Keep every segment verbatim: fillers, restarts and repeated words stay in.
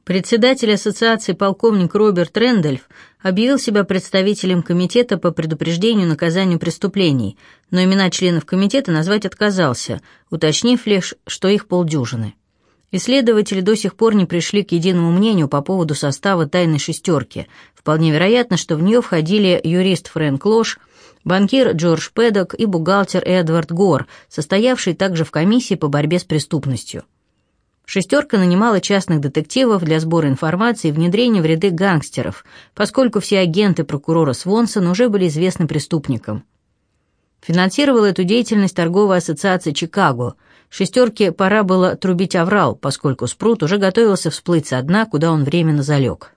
Председатель ассоциации полковник Роберт Рэндольф объявил себя представителем комитета по предупреждению и наказанию преступлений, но имена членов комитета назвать отказался, уточнив лишь, что их полдюжины. Исследователи до сих пор не пришли к единому мнению по поводу состава «Тайной шестерки». Вполне вероятно, что в нее входили юрист Фрэнк Лош, банкир Джордж Пэддок и бухгалтер Эдвард Гор, состоявший также в комиссии по борьбе с преступностью. «Шестерка» нанимала частных детективов для сбора информации и внедрения в ряды гангстеров, поскольку все агенты прокурора Свонсона уже были известны преступникам. Финансировала эту деятельность торговая ассоциация Чикаго. «Шестерке» пора было трубить аврал, поскольку Спрут уже готовился всплыть со дна, куда он временно залег.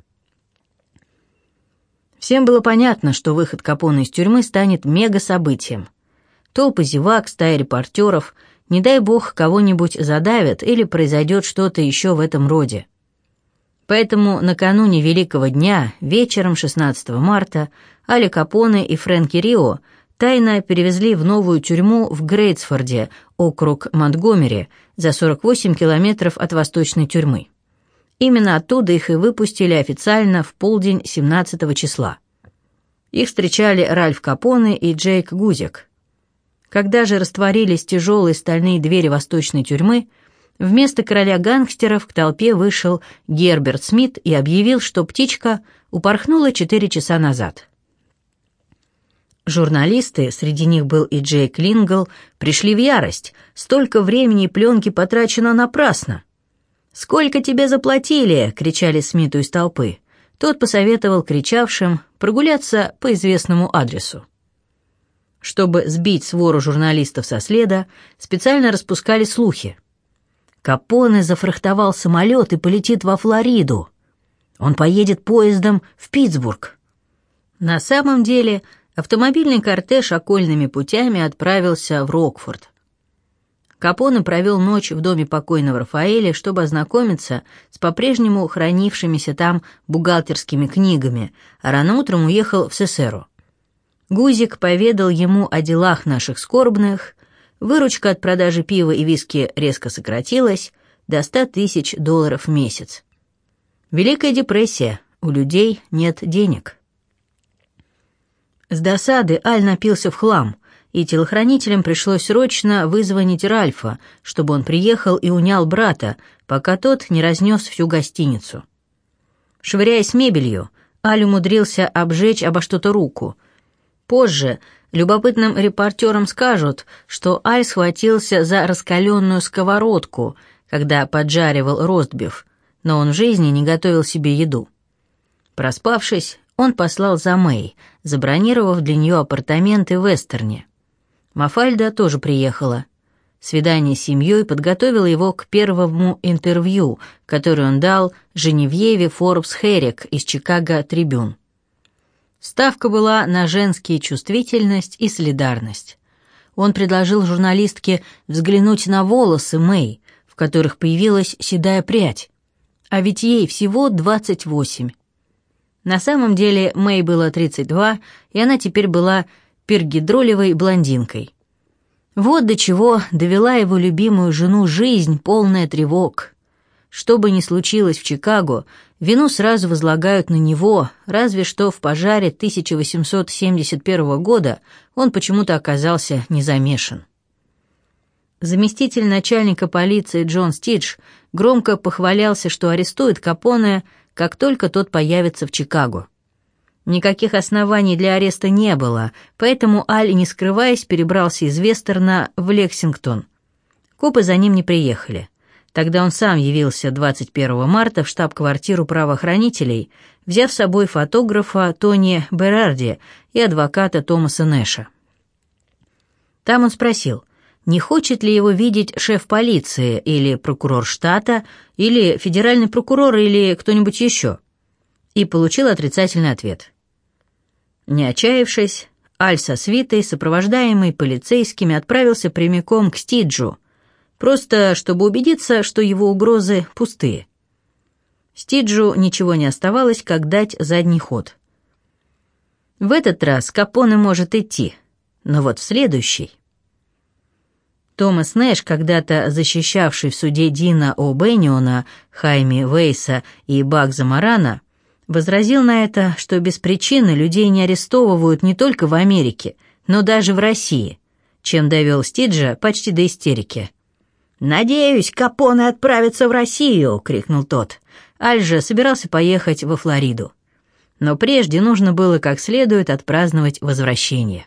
Всем было понятно, что выход Капоне из тюрьмы станет мега-событием. Толпы зевак, стая репортеров, не дай бог кого-нибудь задавят или произойдет что-то еще в этом роде. Поэтому накануне Великого дня, вечером шестнадцатого марта, Али Капоне и Фрэнки Рио тайно перевезли в новую тюрьму в Грейтсфорде, округ Монтгомери, за сорок восемь километров от восточной тюрьмы. Именно оттуда их и выпустили официально в полдень семнадцатого числа. Их встречали Ральф Капоне и Джейк Гузик. Когда же растворились тяжелые стальные двери восточной тюрьмы, вместо короля гангстеров к толпе вышел Герберт Смит и объявил, что птичка упорхнула четыре часа назад. Журналисты, среди них был и Джейк Лингл, пришли в ярость. Столько времени и пленки потрачено напрасно. «Сколько тебе заплатили?» — кричали Смиту из толпы. Тот посоветовал кричавшим прогуляться по известному адресу. Чтобы сбить свору журналистов со следа, специально распускали слухи. Капоне зафрахтовал самолет и полетит во Флориду. Он поедет поездом в Питтсбург. На самом деле автомобильный кортеж окольными путями отправился в Рокфорд. Капоне провел ночь в доме покойного Рафаэля, чтобы ознакомиться с по-прежнему хранившимися там бухгалтерскими книгами, а рано утром уехал в Сесеро. Гузик поведал ему о делах наших скорбных, выручка от продажи пива и виски резко сократилась до ста тысяч долларов в месяц. Великая депрессия, у людей нет денег. С досады Аль напился в хлам, и телохранителям пришлось срочно вызвонить Ральфа, чтобы он приехал и унял брата, пока тот не разнес всю гостиницу. Швыряясь мебелью, Аль умудрился обжечь обо что-то руку. Позже любопытным репортерам скажут, что Аль схватился за раскаленную сковородку, когда поджаривал ростбиф, но он в жизни не готовил себе еду. Проспавшись, он послал за Мэй, забронировав для нее апартаменты в Вестерне. Мафальда тоже приехала. Свидание с семьей подготовило его к первому интервью, которое он дал Женевьеве Форбс Херрик из Чикаго Трибюн. Ставка была на женские чувствительность и солидарность. Он предложил журналистке взглянуть на волосы Мэй, в которых появилась седая прядь, а ведь ей всего двадцать восемь. На самом деле Мэй было тридцать два, и она теперь была пергидролевой блондинкой. Вот до чего довела его любимую жену жизнь, полная тревог. Что бы ни случилось в Чикаго, вину сразу возлагают на него, разве что в пожаре тысяча восемьсот семьдесят первого года он почему-то оказался не замешан. Заместитель начальника полиции Джон Стидж громко похвалялся, что арестует Капоне, как только тот появится в Чикаго. Никаких оснований для ареста не было, поэтому Аль, не скрываясь, перебрался из Вестерна в Лексингтон. Копы за ним не приехали. Тогда он сам явился двадцать первого марта в штаб-квартиру правоохранителей, взяв с собой фотографа Тони Берарди и адвоката Томаса Нэша. Там он спросил, не хочет ли его видеть шеф полиции или прокурор штата, или федеральный прокурор, или кто-нибудь еще, и получил отрицательный ответ. Не отчаявшись, Аль со свитой, сопровождаемый полицейскими, отправился прямиком к Стиджу, просто чтобы убедиться, что его угрозы пустые. Стиджу ничего не оставалось, как дать задний ход. В этот раз Капоне может идти, но вот в следующий... Томас Нэш, когда-то защищавший в суде Дина О'Бенниона, Хайми Вейса и Багза Морана, возразил на это, что без причины людей не арестовывают не только в Америке, но даже в России, чем довел Стиджа почти до истерики. «Надеюсь, Капоне отправится в Россию!» — крикнул тот. Аль же собирался поехать во Флориду. Но прежде нужно было как следует отпраздновать возвращение.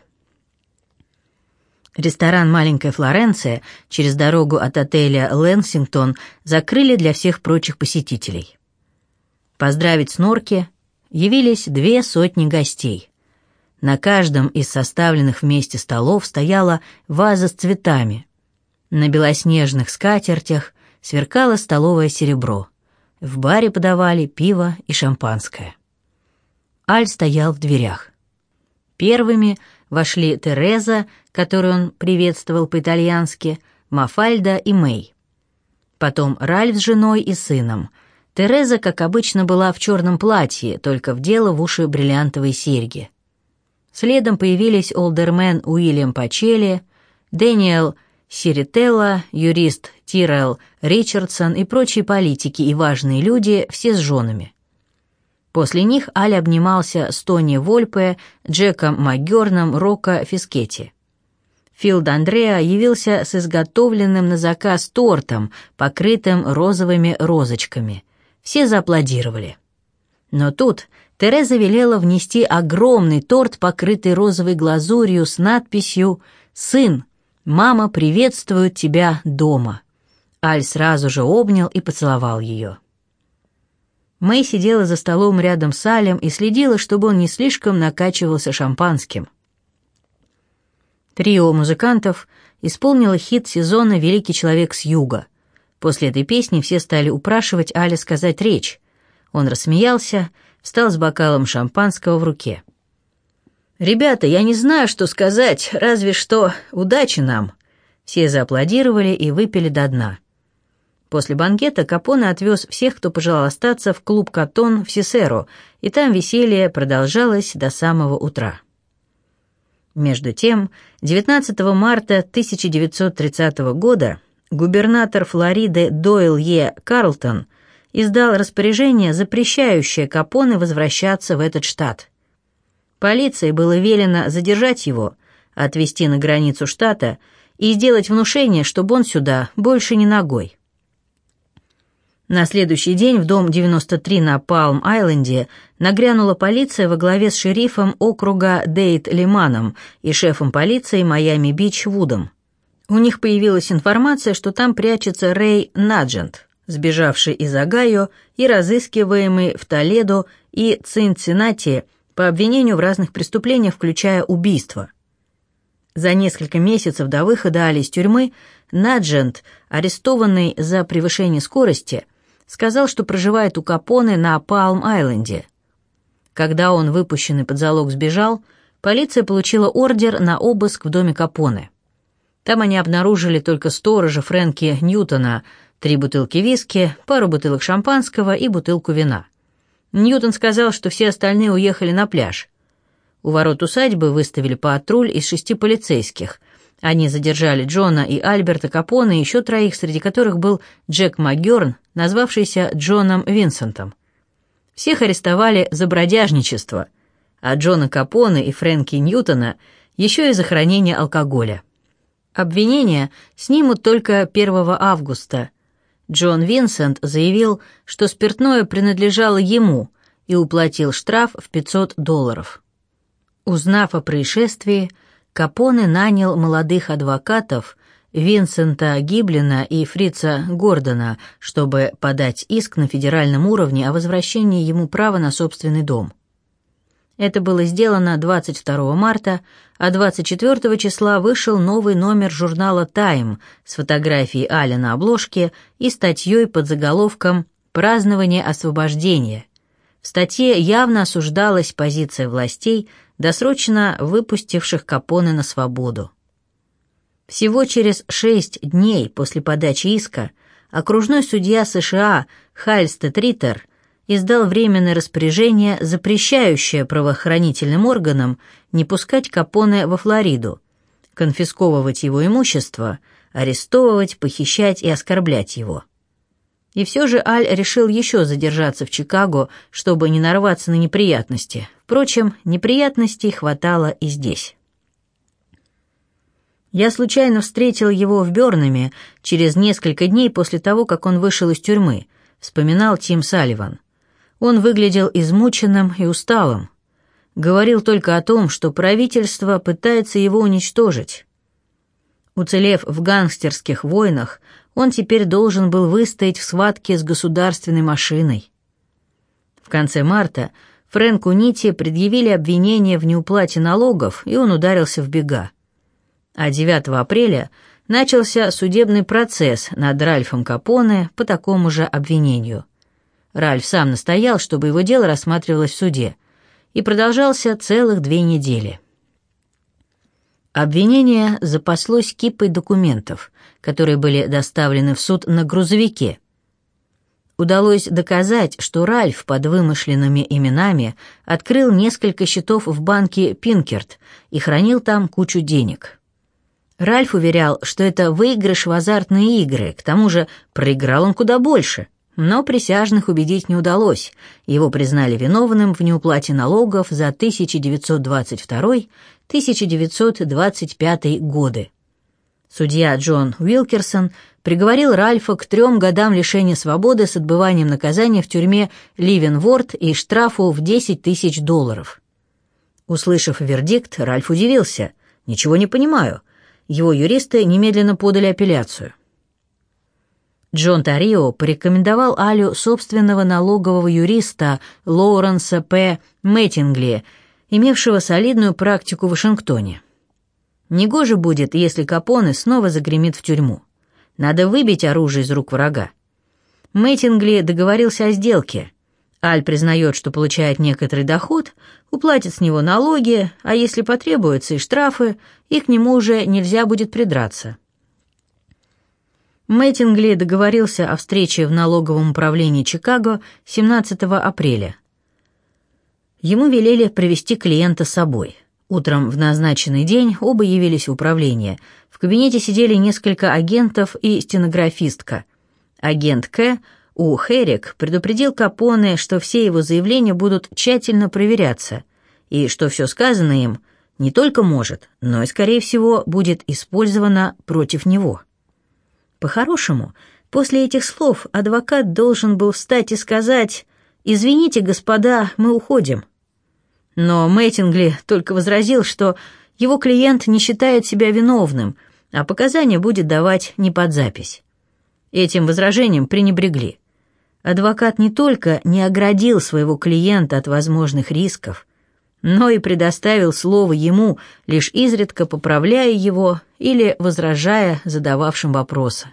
Ресторан «Маленькая Флоренция» через дорогу от отеля «Лэнсингтон» закрыли для всех прочих посетителей. Поздравить с Норки явились две сотни гостей. На каждом из составленных вместе столов стояла ваза с цветами. На белоснежных скатертях сверкало столовое серебро. В баре подавали пиво и шампанское. Аль стоял в дверях. Первыми вошли Тереза, которую он приветствовал по-итальянски, Мафальда и Мэй. Потом Ральф с женой и сыном. Тереза, как обычно, была в черном платье, только вдела в уши бриллиантовые серьги. Следом появились олдермен Уильям Пачелли, Дэниел Сирителло, юрист Тирелл Ричардсон и прочие политики и важные люди, все с женами. После них Аль обнимался с Тони Вольпе, Джеком Макгерном, Рокко Фискетти. Фил Д'Андреа явился с изготовленным на заказ тортом, покрытым розовыми розочками. Все зааплодировали. Но тут Тереза велела внести огромный торт, покрытый розовой глазурью с надписью «Сын, мама приветствует тебя дома». Аль сразу же обнял и поцеловал ее. Мэй сидела за столом рядом с Алем и следила, чтобы он не слишком накачивался шампанским. Трио музыкантов исполнило хит сезона «Великий человек с юга». После этой песни все стали упрашивать Аля сказать речь. Он рассмеялся, встал с бокалом шампанского в руке. «Ребята, я не знаю, что сказать, разве что удачи нам». Все зааплодировали и выпили до дна. После банкета Капоне отвез всех, кто пожелал остаться, в клуб «Катон» в Сисеро, и там веселье продолжалось до самого утра. Между тем, девятнадцатого марта тысяча девятьсот тридцатого года губернатор Флориды Дойл Е. Карлтон издал распоряжение, запрещающее Капоне возвращаться в этот штат. Полиции было велено задержать его, отвезти на границу штата и сделать внушение, чтобы он сюда больше не ногой. На следующий день в дом девяносто три на Палм-Айленде нагрянула полиция во главе с шерифом округа Дейт Лиманом и шефом полиции Майами-Бич Вудом. У них появилась информация, что там прячется Рэй Наджент, сбежавший из Огайо и разыскиваемый в Толедо и Цинциннати по обвинению в разных преступлениях, включая убийство. За несколько месяцев до выхода Али из тюрьмы Наджент, арестованный за превышение скорости, сказал, что проживает у Капоне на Палм-Айленде. Когда он, выпущенный под залог, сбежал, полиция получила ордер на обыск в доме Капоне. Там они обнаружили только сторожа Фрэнки Ньютона, три бутылки виски, пару бутылок шампанского и бутылку вина. Ньютон сказал, что все остальные уехали на пляж. У ворот усадьбы выставили патруль из шести полицейских. Они задержали Джона и Альберта Капоне и еще троих, среди которых был Джек Макгерн, назвавшийся Джоном Винсентом. Всех арестовали за бродяжничество, а Джона Капоне и Фрэнки Ньютона еще и за хранение алкоголя. Обвинения снимут только первого августа. Джон Винсент заявил, что спиртное принадлежало ему, и уплатил штраф в пятьсот долларов. Узнав о происшествии, Капоне нанял молодых адвокатов Винсента Гиблина и Фрица Гордона, чтобы подать иск на федеральном уровне о возвращении ему права на собственный дом. Это было сделано двадцать второго марта, а двадцать четвёртого числа вышел новый номер журнала «Тайм» с фотографией Аля на обложке и статьей под заголовком «Празднование освобождения». В статье явно осуждалась позиция властей, досрочно выпустивших Капоне на свободу. Всего через шесть дней после подачи иска окружной судья США Хальстед Риттер издал временное распоряжение, запрещающее правоохранительным органам не пускать Капоне во Флориду, конфисковывать его имущество, арестовывать, похищать и оскорблять его. И все же Аль решил еще задержаться в Чикаго, чтобы не нарваться на неприятности. Впрочем, неприятностей хватало и здесь. Я случайно встретил его в Бёрнаме через несколько дней после того, как он вышел из тюрьмы, вспоминал Тим Салливан. Он выглядел измученным и усталым. Говорил только о том, что правительство пытается его уничтожить. Уцелев в гангстерских войнах, он теперь должен был выстоять в схватке с государственной машиной. В конце марта Фрэнку Нити предъявили обвинение в неуплате налогов, и он ударился в бега. А девятого апреля начался судебный процесс над Ральфом Капоне по такому же обвинению. Ральф сам настоял, чтобы его дело рассматривалось в суде, и продолжался целых две недели. Обвинение запаслось кипой документов, которые были доставлены в суд на грузовике. Удалось доказать, что Ральф под вымышленными именами открыл несколько счетов в банке Пинкерт и хранил там кучу денег. Ральф уверял, что это выигрыш в азартные игры, к тому же проиграл он куда больше, но присяжных убедить не удалось, его признали виновным в неуплате налогов за тысяча девятьсот двадцать второй — тысяча девятьсот двадцать пятый годы. Судья Джон Уилкерсон приговорил Ральфа к трем годам лишения свободы с отбыванием наказания в тюрьме Ливенворд и штрафу в десять тысяч долларов. Услышав вердикт, Ральф удивился. «Ничего не понимаю». Его юристы немедленно подали апелляцию. Джон Тарио порекомендовал Алю собственного налогового юриста Лоуренса П. Мэттингли, имевшего солидную практику в Вашингтоне. Негоже будет, если Капоне снова загремит в тюрьму. Надо выбить оружие из рук врага. Мэттингли договорился о сделке. Аль признает, что получает некоторый доход, уплатит с него налоги, а если потребуются и штрафы, и к нему уже нельзя будет придраться. Мэттингли договорился о встрече в налоговом управлении Чикаго семнадцатого апреля. Ему велели привести клиента с собой. Утром в назначенный день оба явились в управление. В кабинете сидели несколько агентов и стенографистка. Агент К. У. Херрик предупредил Капоне, что все его заявления будут тщательно проверяться, и что все сказанное им не только может, но и, скорее всего, будет использовано против него. По-хорошему, после этих слов адвокат должен был встать и сказать: «Извините, господа, мы уходим». Но Мэттингли только возразил, что его клиент не считает себя виновным, а показания будет давать не под запись. Этим возражением пренебрегли. Адвокат не только не оградил своего клиента от возможных рисков, но и предоставил слово ему, лишь изредка поправляя его или возражая задававшим вопросы.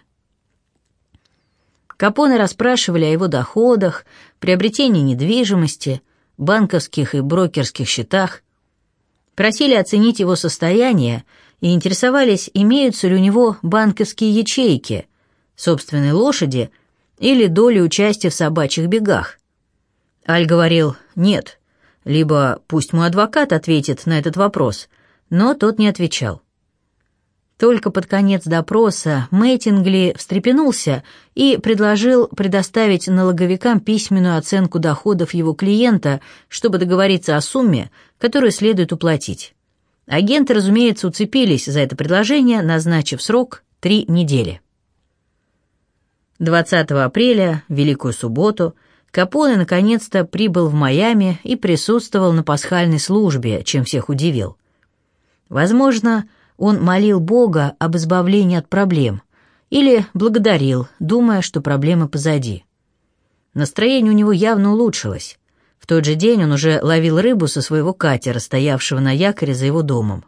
Капоне расспрашивали о его доходах, приобретении недвижимости, банковских и брокерских счетах, просили оценить его состояние и интересовались, имеются ли у него банковские ячейки, собственной лошади или доли участия в собачьих бегах. Аль говорил «нет», либо пусть мой адвокат ответит на этот вопрос, но тот не отвечал. Только под конец допроса Мэттингли встрепенулся и предложил предоставить налоговикам письменную оценку доходов его клиента, чтобы договориться о сумме, которую следует уплатить. Агенты, разумеется, уцепились за это предложение, назначив срок три недели. двадцатого апреля, в Великую субботу, Капоне наконец-то прибыл в Майами и присутствовал на пасхальной службе, чем всех удивил. Возможно, он молил Бога об избавлении от проблем или благодарил, думая, что проблемы позади. Настроение у него явно улучшилось. В тот же день он уже ловил рыбу со своего катера, стоявшего на якоре за его домом.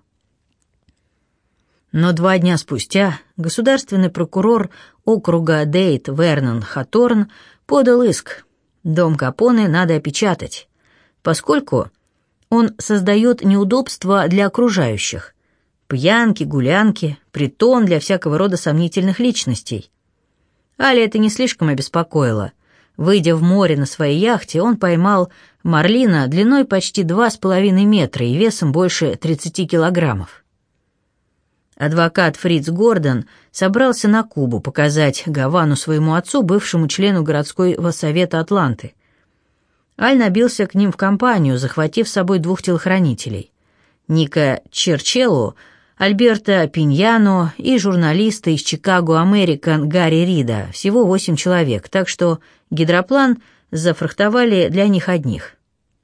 Но два дня спустя государственный прокурор округа Дейт Вернон Хаторн подал иск. Дом Капоне надо опечатать, поскольку он создает неудобства для окружающих. Пьянки, гулянки, притон для всякого рода сомнительных личностей. Аля это не слишком обеспокоило. Выйдя в море на своей яхте, он поймал марлина длиной почти два с половиной метра и весом больше тридцати килограммов. Адвокат Фриц Гордон собрался на Кубу показать Гавану своему отцу, бывшему члену городского совета Атланты. Аль набился к ним в компанию, захватив с собой двух телохранителей – Ника Черчеллу, Альберто Пиньяно и журналиста из Чикаго Американ Гарри Рида, всего восемь человек, так что гидроплан зафрахтовали для них одних.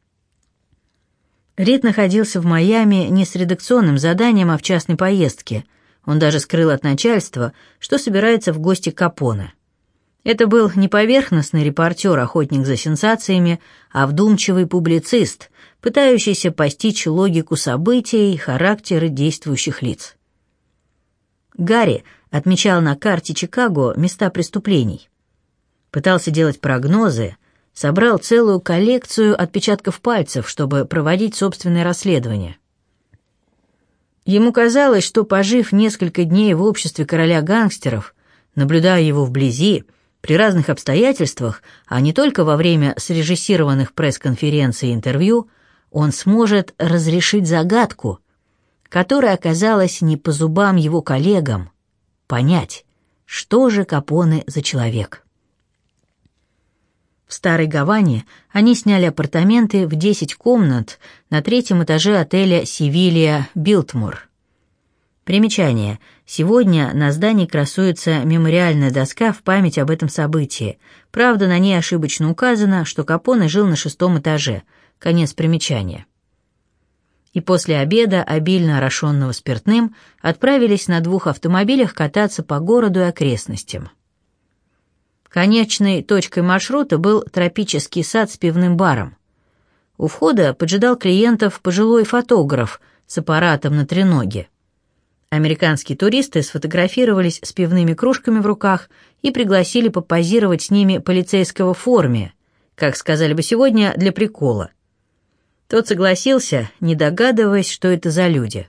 Рид находился в Майами не с редакционным заданием, а в частной поездке. Он даже скрыл от начальства, что собирается в гости к Капоне. Это был не поверхностный репортер, охотник за сенсациями, а вдумчивый публицист, пытающийся постичь логику событий, характеры действующих лиц. Гарри отмечал на карте Чикаго места преступлений. Пытался делать прогнозы, собрал целую коллекцию отпечатков пальцев, чтобы проводить собственное расследование. Ему казалось, что, пожив несколько дней в обществе короля гангстеров, наблюдая его вблизи, при разных обстоятельствах, а не только во время срежиссированных пресс-конференций и интервью, он сможет разрешить загадку, которая оказалась не по зубам его коллегам, понять, что же Капоне за человек. В Старой Гаване они сняли апартаменты в десять комнат на третьем этаже отеля «Севилья Билтмор». Примечание. Сегодня на здании красуется мемориальная доска в память об этом событии. Правда, на ней ошибочно указано, что Капоне жил на шестом этаже. Конец примечания. И после обеда, обильно орошенного спиртным, отправились на двух автомобилях кататься по городу и окрестностям. Конечной точкой маршрута был тропический сад с пивным баром. У входа поджидал клиентов пожилой фотограф с аппаратом на треноге. Американские туристы сфотографировались с пивными кружками в руках и пригласили попозировать с ними полицейского в форме, как сказали бы сегодня, для прикола. Тот согласился, не догадываясь, что это за люди.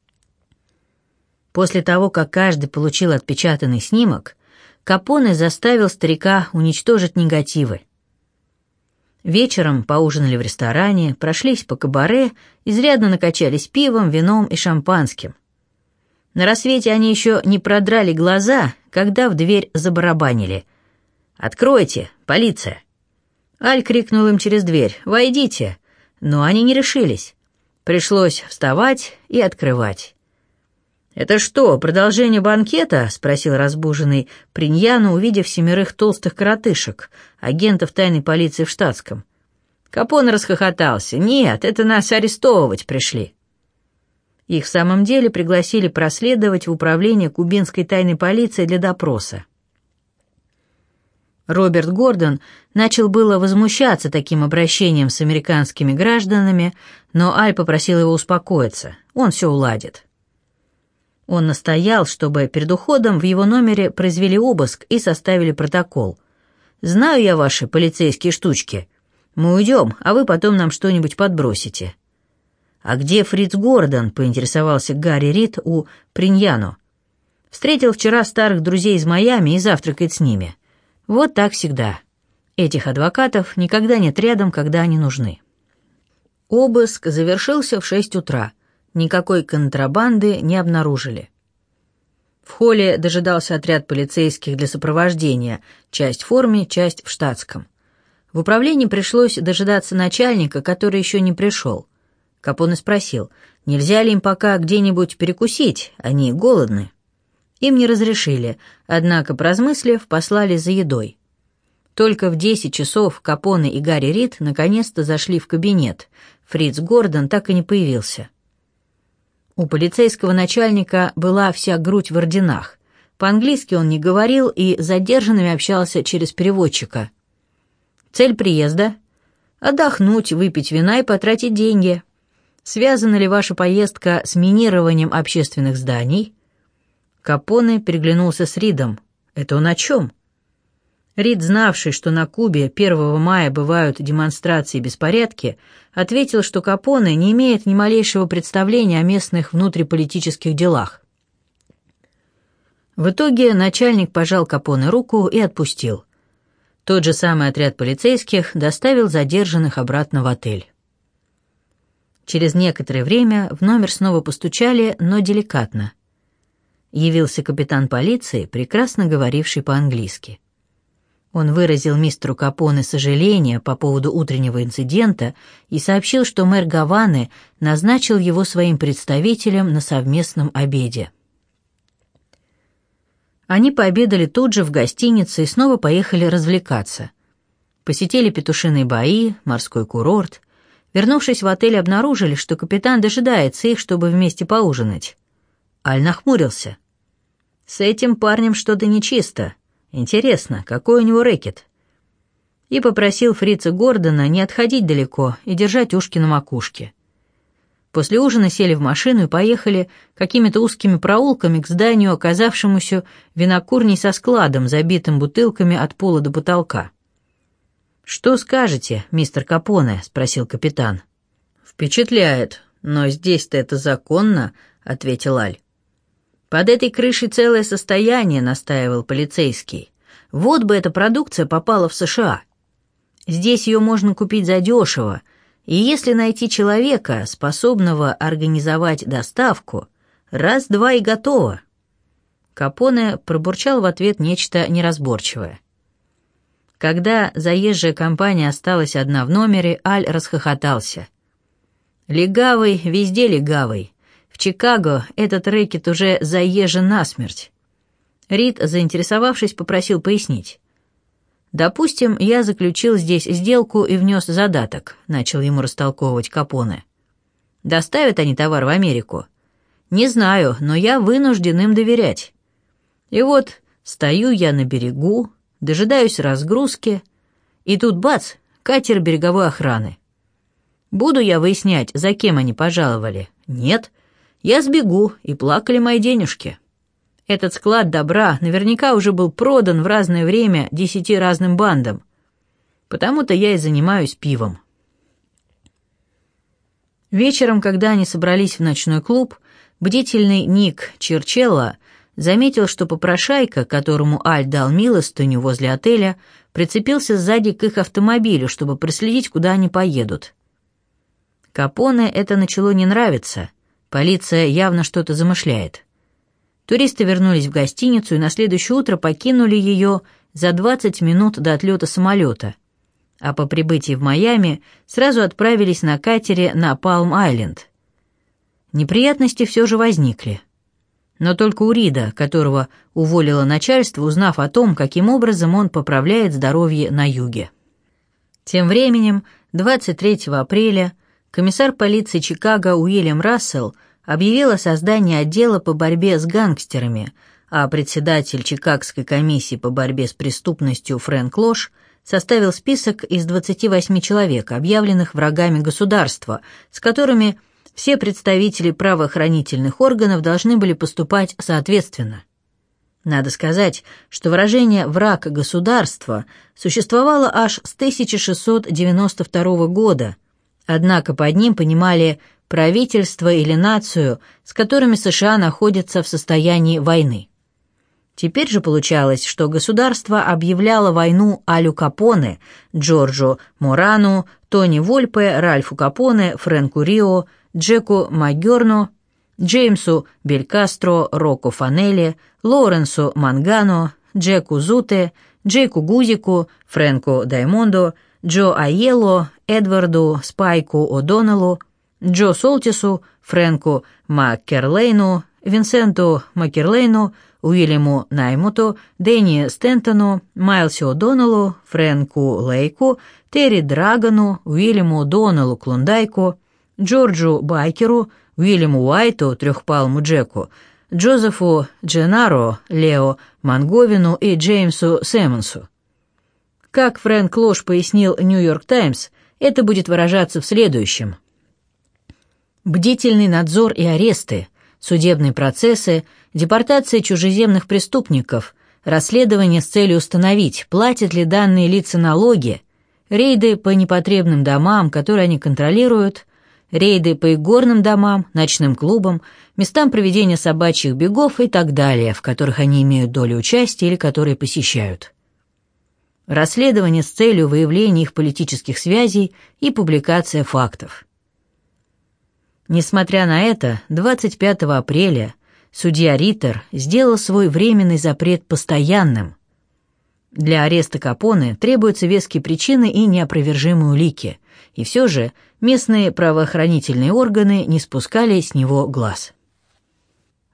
После того, как каждый получил отпечатанный снимок, Капоне заставил старика уничтожить негативы. Вечером поужинали в ресторане, прошлись по кабаре, изрядно накачались пивом, вином и шампанским. На рассвете они еще не продрали глаза, когда в дверь забарабанили. «Откройте! Полиция!» Аль крикнул им через дверь: «Войдите!» Но они не решились. Пришлось вставать и открывать. «Это что, продолжение банкета?» — спросил разбуженный Приньяно, увидев семерых толстых коротышек, агентов тайной полиции в штатском. Капоне расхохотался. «Нет, это нас арестовывать пришли». Их в самом деле пригласили проследовать в управление кубинской тайной полиции для допроса. Роберт Гордон начал было возмущаться таким обращением с американскими гражданами, но Аль попросил его успокоиться, он все уладит. Он настоял, чтобы перед уходом в его номере произвели обыск и составили протокол. «Знаю я ваши полицейские штучки. Мы уйдем, а вы потом нам что-нибудь подбросите». «А где Фриц Гордон?» — поинтересовался Гарри Рид у Приньяно. «Встретил вчера старых друзей из Майами и завтракает с ними. Вот так всегда. Этих адвокатов никогда нет рядом, когда они нужны». Обыск завершился в шесть утра. Никакой контрабанды не обнаружили. В холле дожидался отряд полицейских для сопровождения, часть в форме, часть в штатском. В управлении пришлось дожидаться начальника, который еще не пришел. Капоне спросил, нельзя ли им пока где-нибудь перекусить, они голодны. Им не разрешили, однако, поразмыслив, послали за едой. Только в десять часов Капоне и Гарри Рид наконец-то зашли в кабинет. Фриц Гордон так и не появился. У полицейского начальника была вся грудь в орденах. По-английски он не говорил и с задержанными общался через переводчика. «Цель приезда? Отдохнуть, выпить вина и потратить деньги. Связана ли ваша поездка с минированием общественных зданий?» Капоне переглянулся с Ридом. «Это он о чем?» Рид, знавший, что на Кубе первого мая бывают демонстрации и беспорядки, ответил, что Капоне не имеет ни малейшего представления о местных внутриполитических делах. В итоге начальник пожал Капоне руку и отпустил. Тот же самый отряд полицейских доставил задержанных обратно в отель. Через некоторое время в номер снова постучали, но деликатно. явился капитан полиции, прекрасно говоривший по-английски. Он выразил мистеру Капоне сожаление по поводу утреннего инцидента и сообщил, что мэр Гаваны назначил его своим представителем на совместном обеде. Они пообедали тут же в гостинице и снова поехали развлекаться. Посетили петушиные бои, морской курорт. Вернувшись в отель, обнаружили, что капитан дожидается их, чтобы вместе поужинать. Аль нахмурился. «С этим парнем что-то нечисто. Интересно, какой у него рэкет?» И попросил фрица Гордона не отходить далеко и держать ушки на макушке. После ужина сели в машину и поехали какими-то узкими проулками к зданию, оказавшемуся винокурней со складом, забитым бутылками от пола до потолка. «Что скажете, мистер Капоне?» — спросил капитан. «Впечатляет, но здесь-то это законно», — ответил Аль. «Под этой крышей целое состояние», — настаивал полицейский. «Вот бы эта продукция попала в США. Здесь ее можно купить задешево, и если найти человека, способного организовать доставку, раз-два и готово». Капоне пробурчал в ответ нечто неразборчивое. Когда заезжая компания осталась одна в номере, Аль расхохотался. «Легавый везде легавый. В Чикаго этот рэкет уже заезжен насмерть». Рид, заинтересовавшись, попросил пояснить. «Допустим, я заключил здесь сделку и внес задаток», — начал ему растолковывать Капоне. «Доставят они товар в Америку? Не знаю, но я вынужден им доверять. И вот стою я на берегу, дожидаюсь разгрузки, и тут бац, катер береговой охраны. Буду я выяснять, за кем они пожаловали? Нет, я сбегу, и плакали мои денежки. Этот склад добра наверняка уже был продан в разное время десяти разным бандам, потому-то я и занимаюсь пивом». Вечером, когда они собрались в ночной клуб, бдительный Ник Черчелло заметил, что попрошайка, которому Аль дал милостыню возле отеля, прицепился сзади к их автомобилю, чтобы проследить, куда они поедут. Капоне это начало не нравиться, полиция явно что-то замышляет. Туристы вернулись в гостиницу и на следующее утро покинули ее за двадцать минут до отлета самолета, а по прибытии в Майами сразу отправились на катере на Палм-Айленд. Неприятности все же возникли. Но только у Рида, которого уволило начальство, узнав о том, каким образом он поправляет здоровье на юге. Тем временем, двадцать третьего апреля, комиссар полиции Чикаго Уильям Рассел объявил о создании отдела по борьбе с гангстерами, а председатель Чикагской комиссии по борьбе с преступностью Фрэнк Лош составил список из двадцати восьми человек, объявленных врагами государства, с которыми все представители правоохранительных органов должны были поступать соответственно. Надо сказать, что выражение «враг государства» существовало аж с тысяча шестьсот девяносто второго года, однако под ним понимали правительство или нацию, с которыми США находятся в состоянии войны. Теперь же получалось, что государство объявляло войну Алю Капоне, Джорджу Морану, Тони Вольпе, Ральфу Капоне, Фрэнку Рио, Джеку Маггерну, Джеймсу Белькастро, Рокко Фанелли, Лоуренсу Мангано, Джеку Зуте, Джейку Гузику, Фрэнку Даймондо, Джо Айелло, Эдварду Спайку О'Доннеллу, Джо Солтису, Фрэнку Маккерлейну, Винсенту Маккерлейну, Уильяму Наймоту, Дэнни Стентону, Майлсу О'Доннеллу, Фрэнку Лейку, Терри Драгону, Уильяму Доннеллу Клондайку, Джорджу Байкеру, Уильяму Уайту, Трехпалому Джеку, Джозефу Дженаро, Лео Манговину и Джеймсу Сэммонсу. Как Фрэнк Лош пояснил «Нью-Йорк Таймс», это будет выражаться в следующем. Бдительный надзор и аресты, судебные процессы, депортация чужеземных преступников, расследование с целью установить, платят ли данные лица налоги, рейды по непотребным домам, которые они контролируют, рейды по игорным домам, ночным клубам, местам проведения собачьих бегов и так далее, в которых они имеют долю участия или которые посещают. Расследование с целью выявления их политических связей и публикация фактов. Несмотря на это, двадцать пятого апреля Судья Риттер сделал свой временный запрет постоянным. Для ареста Капоне требуются веские причины и неопровержимые улики, и все же местные правоохранительные органы не спускали с него глаз.